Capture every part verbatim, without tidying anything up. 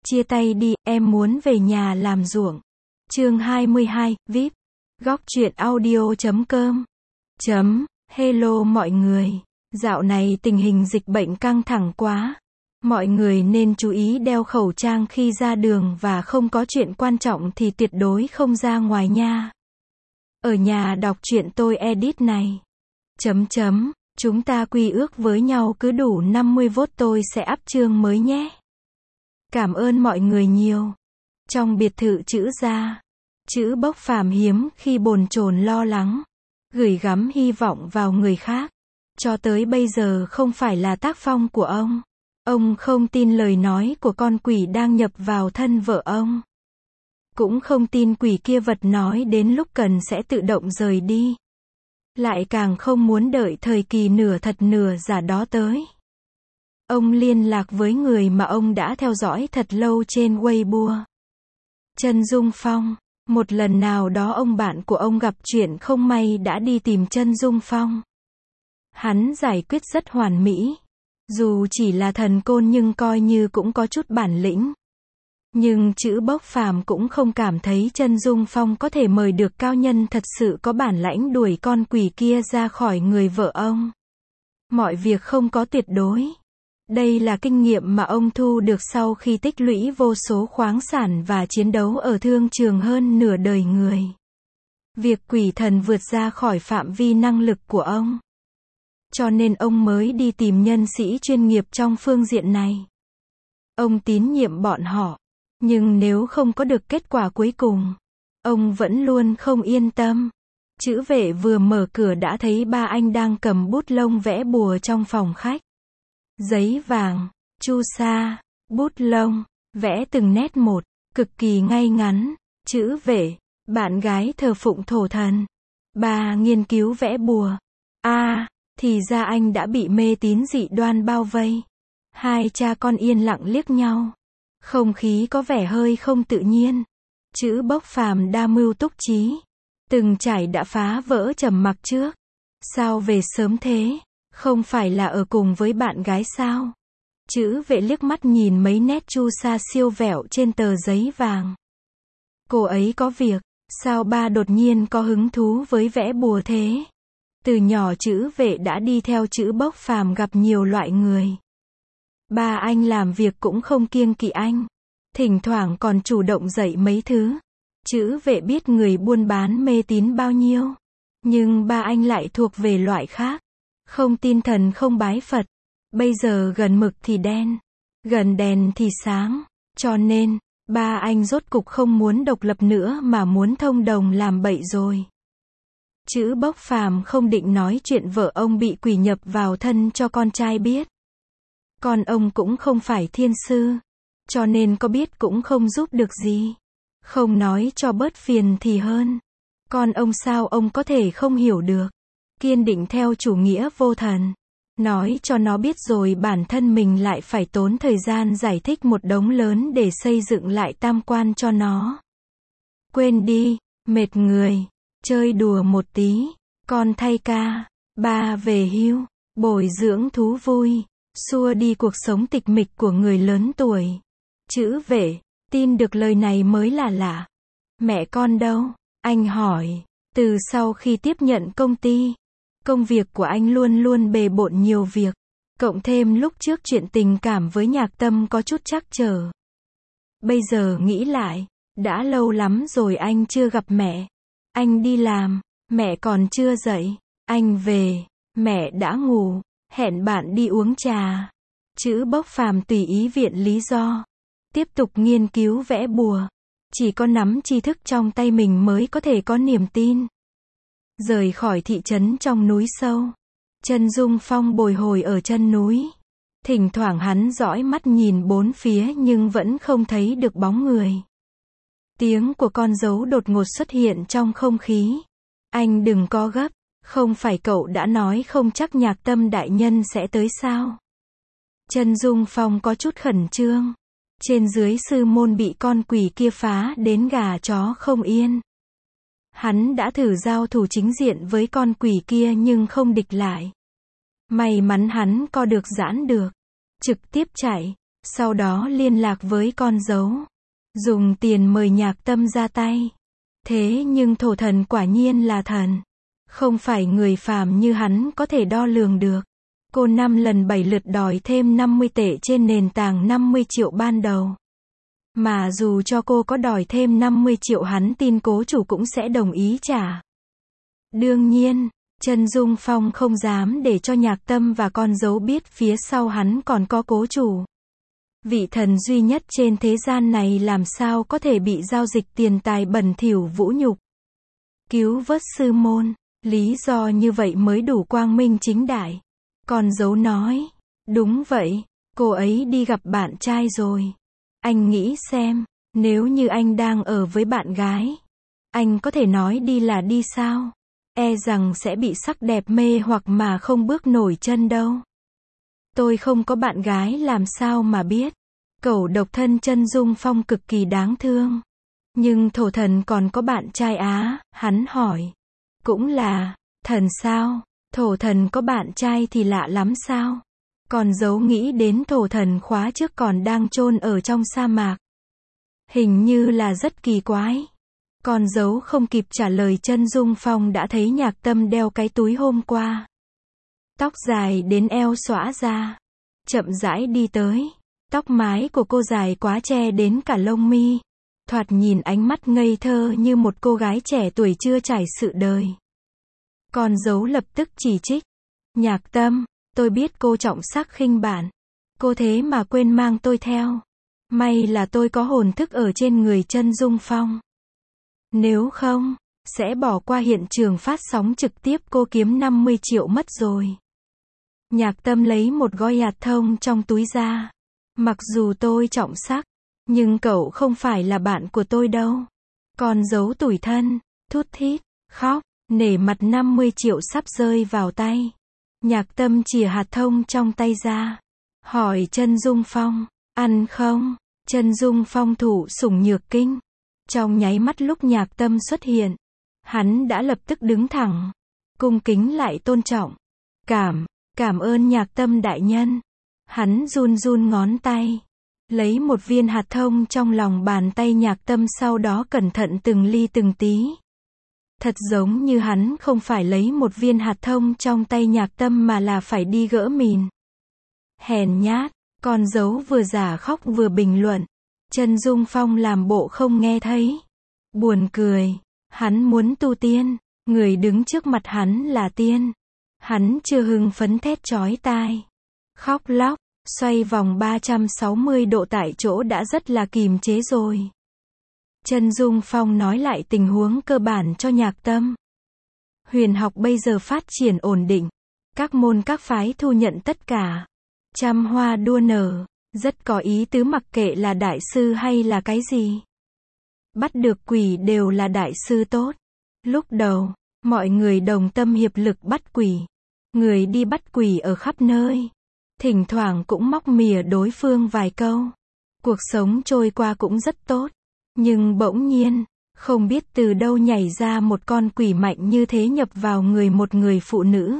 Chia tay đi, em muốn về nhà làm ruộng. Chương hai mươi hai, vê i pê. Góc truyện audio chấm com. Chấm, hello mọi người. Dạo này tình hình dịch bệnh căng thẳng quá. Mọi người nên chú ý đeo khẩu trang khi ra đường và không có chuyện quan trọng thì tuyệt đối không ra ngoài nha. Ở nhà đọc truyện tôi edit này. Chấm chấm, chúng ta quy ước với nhau cứ đủ năm mươi vote tôi sẽ up chương mới nhé. Cảm ơn mọi người nhiều. Trong biệt thự chữ gia, chữ bốc phàm hiếm khi bồn chồn lo lắng, gửi gắm hy vọng vào người khác. Cho tới bây giờ không phải là tác phong của ông. Ông không tin lời nói của con quỷ đang nhập vào thân vợ ông. Cũng không tin quỷ kia vật nói đến lúc cần sẽ tự động rời đi. Lại càng không muốn đợi thời kỳ nửa thật nửa giả đó tới. Ông liên lạc với người mà ông đã theo dõi thật lâu trên Weibo. Chân Dung Phong. Một lần nào đó ông bạn của ông gặp chuyện không may đã đi tìm Chân Dung Phong. Hắn giải quyết rất hoàn mỹ. Dù chỉ là thần côn nhưng coi như cũng có chút bản lĩnh. Nhưng chữ bốc phàm cũng không cảm thấy Chân Dung Phong có thể mời được cao nhân thật sự có bản lãnh đuổi con quỷ kia ra khỏi người vợ ông. Mọi việc không có tuyệt đối. Đây là kinh nghiệm mà ông thu được sau khi tích lũy vô số khoáng sản và chiến đấu ở thương trường hơn nửa đời người. Việc quỷ thần vượt ra khỏi phạm vi năng lực của ông. Cho nên ông mới đi tìm nhân sĩ chuyên nghiệp trong phương diện này. Ông tín nhiệm bọn họ. Nhưng nếu không có được kết quả cuối cùng, ông vẫn luôn không yên tâm. Chữ vệ vừa mở cửa đã thấy ba anh đang cầm bút lông vẽ bùa trong phòng khách. Giấy vàng, chu sa, bút lông, vẽ từng nét một, cực kỳ ngay ngắn. Chữ vệ, bạn gái thờ phụng thổ thần. Ba nghiên cứu vẽ bùa. A, à, thì ra anh đã bị mê tín dị đoan bao vây. Hai cha con yên lặng liếc nhau. Không khí có vẻ hơi không tự nhiên. Chữ bốc phàm đa mưu túc trí. Từng trải đã phá vỡ trầm mặc trước. Sao về sớm thế? Không phải là ở cùng với bạn gái sao? Chữ vệ liếc mắt nhìn mấy nét chu sa siêu vẹo trên tờ giấy vàng. Cô ấy có việc, sao ba đột nhiên có hứng thú với vẽ bùa thế? Từ nhỏ chữ vệ đã đi theo chữ bốc phàm gặp nhiều loại người. Ba anh làm việc cũng không kiêng kỵ anh. Thỉnh thoảng còn chủ động dạy mấy thứ. Chữ vệ biết người buôn bán mê tín bao nhiêu. Nhưng ba anh lại thuộc về loại khác. Không tin thần không bái Phật. Bây giờ gần mực thì đen. Gần đèn thì sáng. Cho nên, ba anh rốt cục không muốn độc lập nữa mà muốn thông đồng làm bậy rồi. Chữ bốc phàm không định nói chuyện vợ ông bị quỷ nhập vào thân cho con trai biết. Con ông cũng không phải thiên sư. Cho nên có biết cũng không giúp được gì. Không nói cho bớt phiền thì hơn. Con ông sao ông có thể không hiểu được. Kiên định theo chủ nghĩa vô thần. Nói cho nó biết rồi bản thân mình lại phải tốn thời gian giải thích một đống lớn để xây dựng lại tam quan cho nó. Quên đi, mệt người. Chơi đùa một tí. Con thay ca. Ba về hưu. Bồi dưỡng thú vui. Xua đi cuộc sống tịch mịch của người lớn tuổi. Chữ vệ, tin được lời này mới là lạ. Mẹ con đâu? Anh hỏi. Từ sau khi tiếp nhận công ty, công việc của anh luôn luôn bề bộn nhiều việc. Cộng thêm lúc trước chuyện tình cảm với Nhạc Tâm có chút trắc trở. Bây giờ nghĩ lại, đã lâu lắm rồi anh chưa gặp mẹ. Anh đi làm, mẹ còn chưa dậy. Anh về, mẹ đã ngủ. Hẹn bạn đi uống trà. Chữ bốc phàm tùy ý viện lý do. Tiếp tục nghiên cứu vẽ bùa. Chỉ có nắm tri thức trong tay mình mới có thể có niềm tin. Rời khỏi thị trấn trong núi sâu. Chân Dung Phong bồi hồi ở chân núi. Thỉnh thoảng hắn dõi mắt nhìn bốn phía nhưng vẫn không thấy được bóng người. Tiếng của con dấu đột ngột xuất hiện trong không khí. Anh đừng có gấp. Không phải cậu đã nói không chắc Nhạc Tâm đại nhân sẽ tới sao? Chân Dung Phong có chút khẩn trương. Trên dưới sư môn bị con quỷ kia phá đến gà chó không yên. Hắn đã thử giao thủ chính diện với con quỷ kia nhưng không địch lại. May mắn hắn co được giãn được. Trực tiếp chạy. Sau đó liên lạc với con dấu. Dùng tiền mời Nhạc Tâm ra tay. Thế nhưng thổ thần quả nhiên là thần. Không phải người phàm như hắn có thể đo lường được. Cô năm lần bảy lượt đòi thêm năm mươi tệ trên nền tảng năm mươi triệu ban đầu. Mà dù cho cô có đòi thêm năm mươi triệu hắn tin cố chủ cũng sẽ đồng ý trả. Đương nhiên, Chân Dung Phong không dám để cho Nhạc Tâm và con dấu biết phía sau hắn còn có cố chủ. Vị thần duy nhất trên thế gian này làm sao có thể bị giao dịch tiền tài bẩn thỉu vũ nhục. Cứu vớt sư môn, lý do như vậy mới đủ quang minh chính đại. Con dấu nói, đúng vậy, cô ấy đi gặp bạn trai rồi. Anh nghĩ xem, nếu như anh đang ở với bạn gái, anh có thể nói đi là đi sao? E rằng sẽ bị sắc đẹp mê hoặc mà không bước nổi chân đâu. Tôi không có bạn gái làm sao mà biết. Cẩu độc thân Chân Dung Phong cực kỳ đáng thương. Nhưng thổ thần còn có bạn trai á, hắn hỏi. Cũng là, thần sao? Thổ thần có bạn trai thì lạ lắm sao? Còn dấu nghĩ đến thổ thần khóa trước còn đang chôn ở trong sa mạc. Hình như là rất kỳ quái. Con dấu không kịp trả lời Chân Dung Phong đã thấy Nhạc Tâm đeo cái túi hôm qua. Tóc dài đến eo xõa ra. Chậm rãi đi tới. Tóc mái của cô dài quá che đến cả lông mi. Thoạt nhìn ánh mắt ngây thơ như một cô gái trẻ tuổi chưa trải sự đời. Con dấu lập tức chỉ trích. Nhạc Tâm, tôi biết cô trọng sắc khinh bạn. Cô thế mà quên mang tôi theo. May là tôi có hồn thức ở trên người Chân Dung Phong. Nếu không, sẽ bỏ qua hiện trường phát sóng trực tiếp cô kiếm năm mươi triệu mất rồi. Nhạc Tâm lấy một gói hạt thông trong túi ra. Mặc dù tôi trọng sắc, nhưng cậu không phải là bạn của tôi đâu. Con dấu tủi thân, thút thít, khóc, nể mặt năm mươi triệu sắp rơi vào tay. Nhạc Tâm chìa hạt thông trong tay ra. Hỏi Chân Dung Phong, ăn không? Chân Dung Phong thụ sủng nhược kinh. Trong nháy mắt lúc Nhạc Tâm xuất hiện, hắn đã lập tức đứng thẳng. Cung kính lại tôn trọng. Cảm, cảm ơn Nhạc Tâm đại nhân. Hắn run run ngón tay. Lấy một viên hạt thông trong lòng bàn tay Nhạc Tâm sau đó cẩn thận từng ly từng tí. Thật giống như hắn không phải lấy một viên hạt thông trong tay Nhạc Tâm mà là phải đi gỡ mìn. Hèn nhát, con dấu vừa giả khóc vừa bình luận. Chân Dung Phong làm bộ không nghe thấy. Buồn cười, hắn muốn tu tiên, người đứng trước mặt hắn là tiên. Hắn chưa hưng phấn thét chói tai. Khóc lóc, xoay vòng ba trăm sáu mươi độ tại chỗ đã rất là kìm chế rồi. Chân Dung Phong nói lại tình huống cơ bản cho Nhạc Tâm. Huyền học bây giờ phát triển ổn định. Các môn các phái thu nhận tất cả. Trăm hoa đua nở. Rất có ý tứ mặc kệ là đại sư hay là cái gì. Bắt được quỷ đều là đại sư tốt. Lúc đầu, mọi người đồng tâm hiệp lực bắt quỷ. Người đi bắt quỷ ở khắp nơi. Thỉnh thoảng cũng móc mỉa đối phương vài câu. Cuộc sống trôi qua cũng rất tốt. Nhưng bỗng nhiên, không biết từ đâu nhảy ra một con quỷ mạnh như thế nhập vào người một người phụ nữ.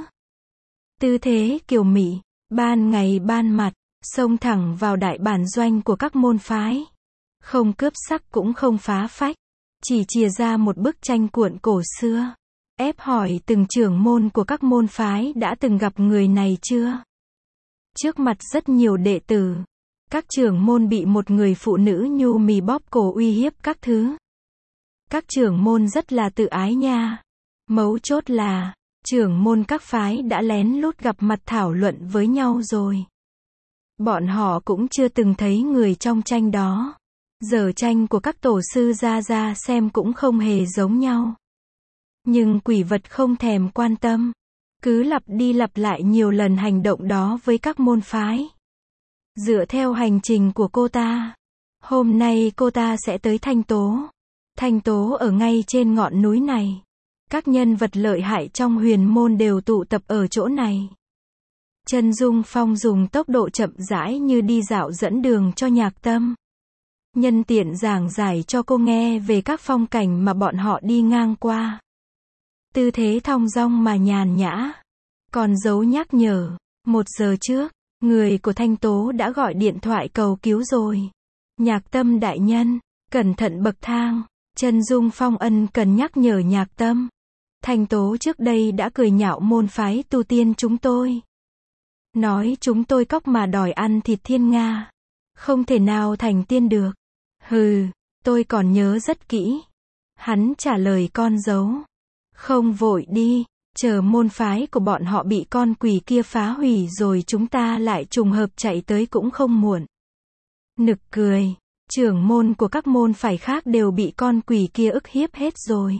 Tư thế kiều mị, ban ngày ban mặt, xông thẳng vào đại bản doanh của các môn phái. Không cướp sắc cũng không phá phách. Chỉ chìa ra một bức tranh cuộn cổ xưa. Ép hỏi từng trưởng môn của các môn phái đã từng gặp người này chưa? Trước mặt rất nhiều đệ tử. Các trưởng môn bị một người phụ nữ nhu mì bóp cổ uy hiếp các thứ. Các trưởng môn rất là tự ái nha. Mấu chốt là, trưởng môn các phái đã lén lút gặp mặt thảo luận với nhau rồi. Bọn họ cũng chưa từng thấy người trong tranh đó. Giờ tranh của các tổ sư ra ra xem cũng không hề giống nhau. Nhưng quỷ vật không thèm quan tâm. Cứ lặp đi lặp lại nhiều lần hành động đó với các môn phái. Dựa theo hành trình của cô ta, hôm nay cô ta sẽ tới Thanh Tố. Thanh Tố ở ngay trên ngọn núi này. Các nhân vật lợi hại trong huyền môn đều tụ tập ở chỗ này. Chân Dung Phong dùng tốc độ chậm rãi như đi dạo dẫn đường cho Nhạc Tâm. Nhân tiện giảng giải cho cô nghe về các phong cảnh mà bọn họ đi ngang qua. Tư thế thong dong mà nhàn nhã. Còn dấu nhắc nhở, một giờ trước, Người của Thanh Tố đã gọi điện thoại cầu cứu rồi. Nhạc Tâm đại nhân, cẩn thận bậc thang. Chân Dung Phong ân cần nhắc nhở Nhạc Tâm. Thanh Tố trước đây đã cười nhạo môn phái tu tiên chúng tôi. Nói chúng tôi cóc mà đòi ăn thịt thiên nga. Không thể nào thành tiên được. Hừ, tôi còn nhớ rất kỹ. Hắn trả lời con dấu. Không vội đi, chờ môn phái của bọn họ bị con quỷ kia phá hủy rồi chúng ta lại trùng hợp chạy tới cũng không muộn. Nực cười, trưởng môn của các môn phái khác đều bị con quỷ kia ức hiếp hết rồi.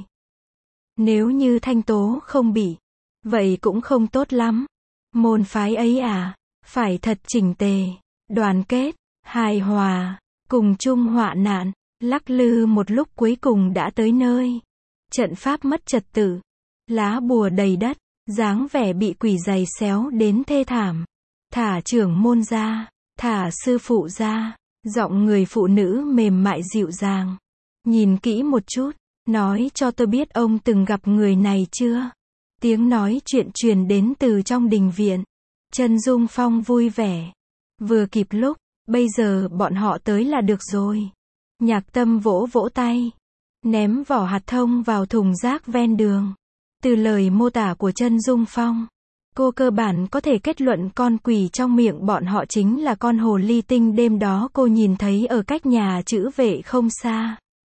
Nếu như Thanh Tố không bị, vậy cũng không tốt lắm. Môn phái ấy à, phải thật chỉnh tề, đoàn kết, hài hòa, cùng chung họa nạn, lắc lư một lúc cuối cùng đã tới nơi. Trận pháp mất trật tự, lá bùa đầy đất, dáng vẻ bị quỷ giày xéo đến thê thảm. Thả trưởng môn ra, thả sư phụ ra, giọng người phụ nữ mềm mại dịu dàng. Nhìn kỹ một chút, nói cho tôi biết ông từng gặp người này chưa? Tiếng nói chuyện truyền đến từ trong đình viện. Chân Dung Phong vui vẻ. Vừa kịp lúc, bây giờ bọn họ tới là được rồi. Nhạc Tâm vỗ vỗ tay, ném vỏ hạt thông vào thùng rác ven đường. Từ lời mô tả của Chân Dung Phong, cô cơ bản có thể kết luận con quỷ trong miệng bọn họ chính là con hồ ly tinh đêm đó cô nhìn thấy ở cách nhà chữ vệ không xa.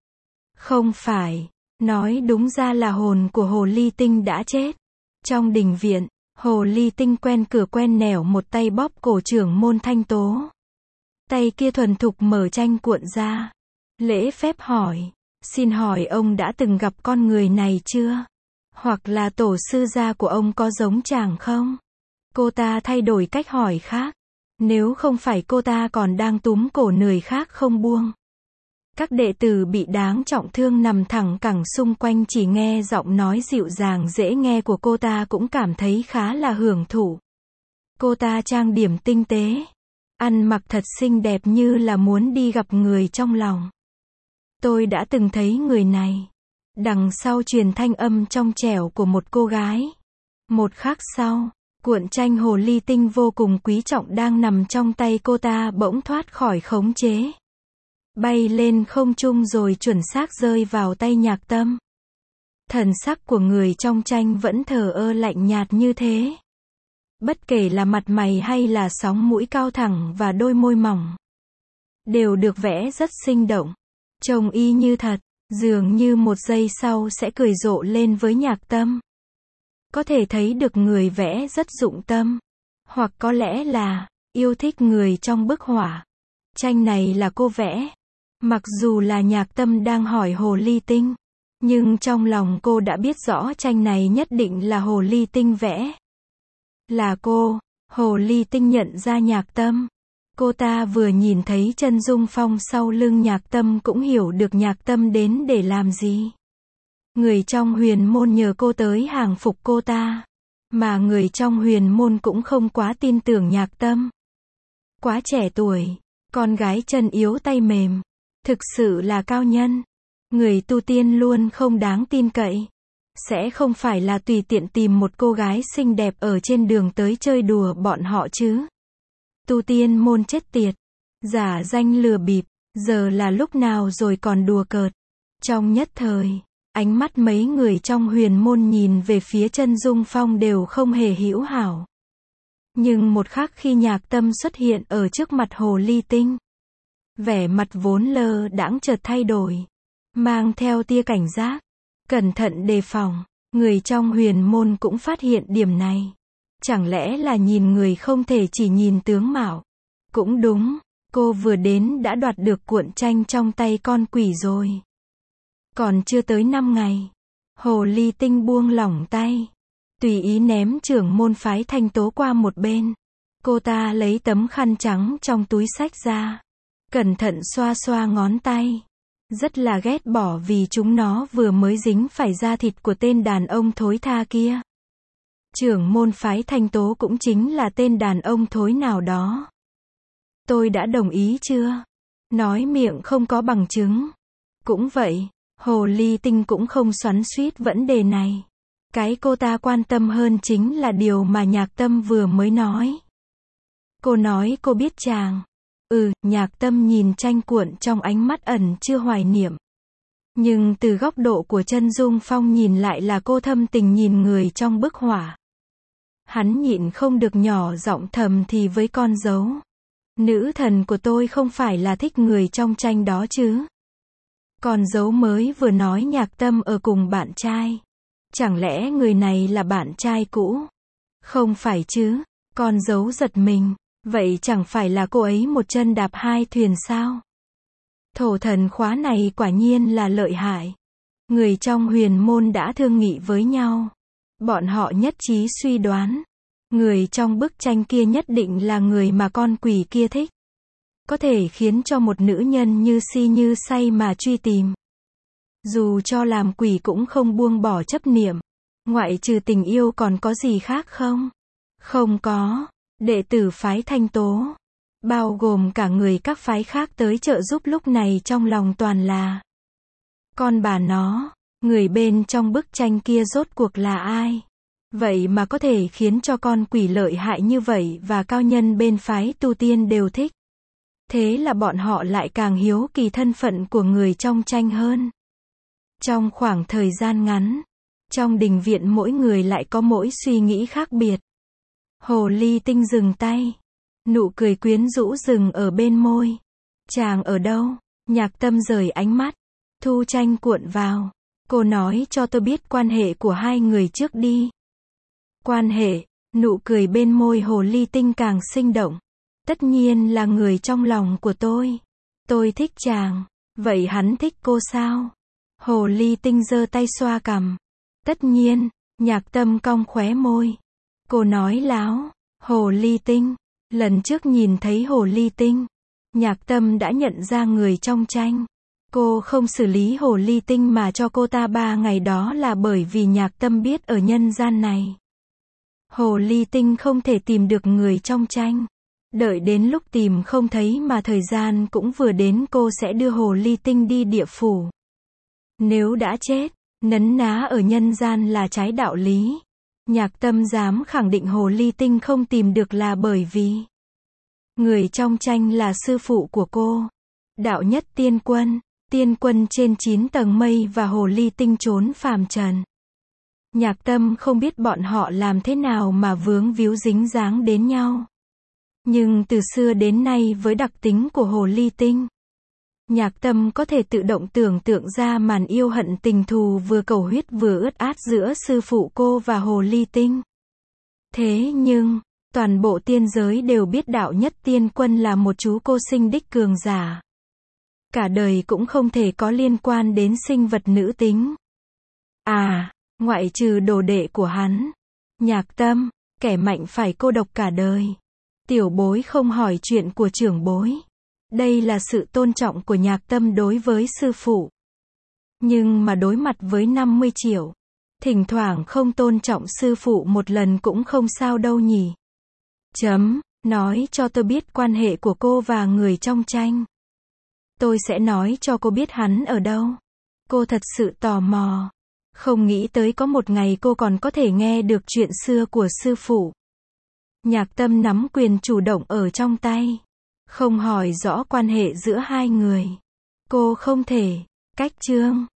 Không phải, nói đúng ra là hồn của hồ ly tinh đã chết. Trong đình viện, hồ ly tinh quen cửa quen nẻo một tay bóp cổ trưởng môn Thanh Tố. Tay kia thuần thục mở tranh cuộn ra. Lễ phép hỏi, xin hỏi ông đã từng gặp con người này chưa? Hoặc là tổ sư gia của ông có giống chàng không? Cô ta thay đổi cách hỏi khác. Nếu không phải cô ta còn đang túm cổ người khác không buông. Các đệ tử bị đáng trọng thương nằm thẳng cẳng xung quanh chỉ nghe giọng nói dịu dàng dễ nghe của cô ta cũng cảm thấy khá là hưởng thụ. Cô ta trang điểm tinh tế, ăn mặc thật xinh đẹp như là muốn đi gặp người trong lòng. Tôi đã từng thấy người này. Đằng sau truyền thanh âm trong trẻo của một cô gái. Một khắc sau, cuộn tranh hồ ly tinh vô cùng quý trọng đang nằm trong tay cô ta bỗng thoát khỏi khống chế. Bay lên không trung rồi chuẩn xác rơi vào tay Nhạc Tâm. Thần sắc của người trong tranh vẫn thờ ơ lạnh nhạt như thế. Bất kể là mặt mày hay là sóng mũi cao thẳng và đôi môi mỏng, đều được vẽ rất sinh động. Trông y như thật, dường như một giây sau sẽ cười rộ lên với Nhạc Tâm. Có thể thấy được người vẽ rất dụng tâm. Hoặc có lẽ là yêu thích người trong bức họa. Tranh này là cô vẽ. Mặc dù là Nhạc Tâm đang hỏi hồ ly tinh, nhưng trong lòng cô đã biết rõ tranh này nhất định là hồ ly tinh vẽ. Là cô. Hồ ly tinh nhận ra Nhạc Tâm. Cô ta vừa nhìn thấy Chân Dung Phong sau lưng Nhạc Tâm cũng hiểu được Nhạc Tâm đến để làm gì. Người trong huyền môn nhờ cô tới hàng phục cô ta. Mà người trong huyền môn cũng không quá tin tưởng Nhạc Tâm. Quá trẻ tuổi, con gái chân yếu tay mềm. Thực sự là cao nhân. Người tu tiên luôn không đáng tin cậy. Sẽ không phải là tùy tiện tìm một cô gái xinh đẹp ở trên đường tới chơi đùa bọn họ chứ. Tu tiên môn chết tiệt. Giả danh lừa bịp. Giờ là lúc nào rồi còn đùa cợt. Trong nhất thời, ánh mắt mấy người trong huyền môn nhìn về phía Chân Dung Phong đều không hề hữu hảo. Nhưng một khắc khi Nhạc Tâm xuất hiện ở trước mặt hồ ly tinh, vẻ mặt vốn lơ đãng chợt thay đổi, mang theo tia cảnh giác, cẩn thận đề phòng. Người trong huyền môn cũng phát hiện điểm này. Chẳng lẽ là nhìn người không thể chỉ nhìn tướng mạo? Cũng đúng, cô vừa đến đã đoạt được cuộn tranh trong tay con quỷ rồi. Còn chưa tới năm ngày, hồ ly tinh buông lỏng tay, tùy ý ném trưởng môn phái Thanh Tố qua một bên. Cô ta lấy tấm khăn trắng trong túi xách ra, cẩn thận xoa xoa ngón tay. Rất là ghét bỏ vì chúng nó vừa mới dính phải da thịt của tên đàn ông thối tha kia. Trưởng môn phái Thanh Tố cũng chính là tên đàn ông thối nào đó. Tôi đã đồng ý chưa? Nói miệng không có bằng chứng. Cũng vậy, hồ ly tinh cũng không xoắn xuýt vấn đề này. Cái cô ta quan tâm hơn chính là điều mà Nhạc Tâm vừa mới nói. Cô nói cô biết chàng. Ừ, Nhạc Tâm nhìn tranh cuộn trong ánh mắt ẩn chưa hoài niệm. Nhưng từ góc độ của Chân Dung Phong nhìn lại là cô thâm tình nhìn người trong bức họa. Hắn nhịn không được nhỏ giọng thầm thì với con dấu. Nữ thần của tôi không phải là thích người trong tranh đó chứ. Con dấu mới vừa nói Nhạc Tâm ở cùng bạn trai. Chẳng lẽ người này là bạn trai cũ? Không phải chứ. Con dấu giật mình. Vậy chẳng phải là cô ấy một chân đạp hai thuyền sao? Thổ thần khóa này quả nhiên là lợi hại. Người trong huyền môn đã thương nghị với nhau. Bọn họ nhất trí suy đoán. Người trong bức tranh kia nhất định là người mà con quỷ kia thích. Có thể khiến cho một nữ nhân như si như say mà truy tìm. Dù cho làm quỷ cũng không buông bỏ chấp niệm. Ngoại trừ tình yêu còn có gì khác không? Không có. Đệ tử phái Thanh Tố, bao gồm cả người các phái khác tới trợ giúp lúc này trong lòng toàn là con bà nó, người bên trong bức tranh kia rốt cuộc là ai? Vậy mà có thể khiến cho con quỷ lợi hại như vậy và cao nhân bên phái tu tiên đều thích. Thế là bọn họ lại càng hiếu kỳ thân phận của người trong tranh hơn. Trong khoảng thời gian ngắn, trong đình viện mỗi người lại có mỗi suy nghĩ khác biệt. Hồ ly tinh dừng tay. Nụ cười quyến rũ dừng ở bên môi. Chàng ở đâu? Nhạc Tâm rời ánh mắt. Thu tranh cuộn vào. Cô nói cho tôi biết quan hệ của hai người trước đi. Quan hệ, nụ cười bên môi hồ ly tinh càng sinh động. Tất nhiên là người trong lòng của tôi. Tôi thích chàng. Vậy hắn thích cô sao? Hồ ly tinh giơ tay xoa cằm. Tất nhiên, Nhạc Tâm cong khóe môi. Cô nói láo. Hồ ly tinh. Lần trước nhìn thấy hồ ly tinh, Nhạc Tâm đã nhận ra người trong tranh. Cô không xử lý hồ ly tinh mà cho cô ta ba ngày đó là bởi vì Nhạc Tâm biết ở nhân gian này. Hồ ly tinh không thể tìm được người trong tranh. Đợi đến lúc tìm không thấy mà thời gian cũng vừa đến cô sẽ đưa hồ ly tinh đi địa phủ. Nếu đã chết, nấn ná ở nhân gian là trái đạo lý. Nhạc Tâm dám khẳng định hồ ly tinh không tìm được là bởi vì người trong tranh là sư phụ của cô. Đạo nhất tiên quân, tiên quân trên chín tầng mây và hồ ly tinh trốn phàm trần. Nhạc Tâm không biết bọn họ làm thế nào mà vướng víu dính dáng đến nhau. Nhưng từ xưa đến nay với đặc tính của hồ ly tinh, Nhạc Tâm có thể tự động tưởng tượng ra màn yêu hận tình thù vừa cầu huyết vừa ướt át giữa sư phụ cô và hồ ly tinh. Thế nhưng, toàn bộ tiên giới đều biết đạo nhất tiên quân là một chú cô sinh đích cường giả. Cả đời cũng không thể có liên quan đến sinh vật nữ tính. À, ngoại trừ đồ đệ của hắn. Nhạc Tâm, kẻ mạnh phải cô độc cả đời. Tiểu bối không hỏi chuyện của trưởng bối. Đây là sự tôn trọng của Nhạc Tâm đối với sư phụ. Nhưng mà đối mặt với năm mươi triệu, thỉnh thoảng không tôn trọng sư phụ một lần cũng không sao đâu nhỉ. Chấm, nói cho tôi biết quan hệ của cô và người trong tranh. Tôi sẽ nói cho cô biết hắn ở đâu. Cô thật sự tò mò. Không nghĩ tới có một ngày cô còn có thể nghe được chuyện xưa của sư phụ. Nhạc Tâm nắm quyền chủ động ở trong tay. Không hỏi rõ quan hệ giữa hai người. Cô không thể. Cách chương.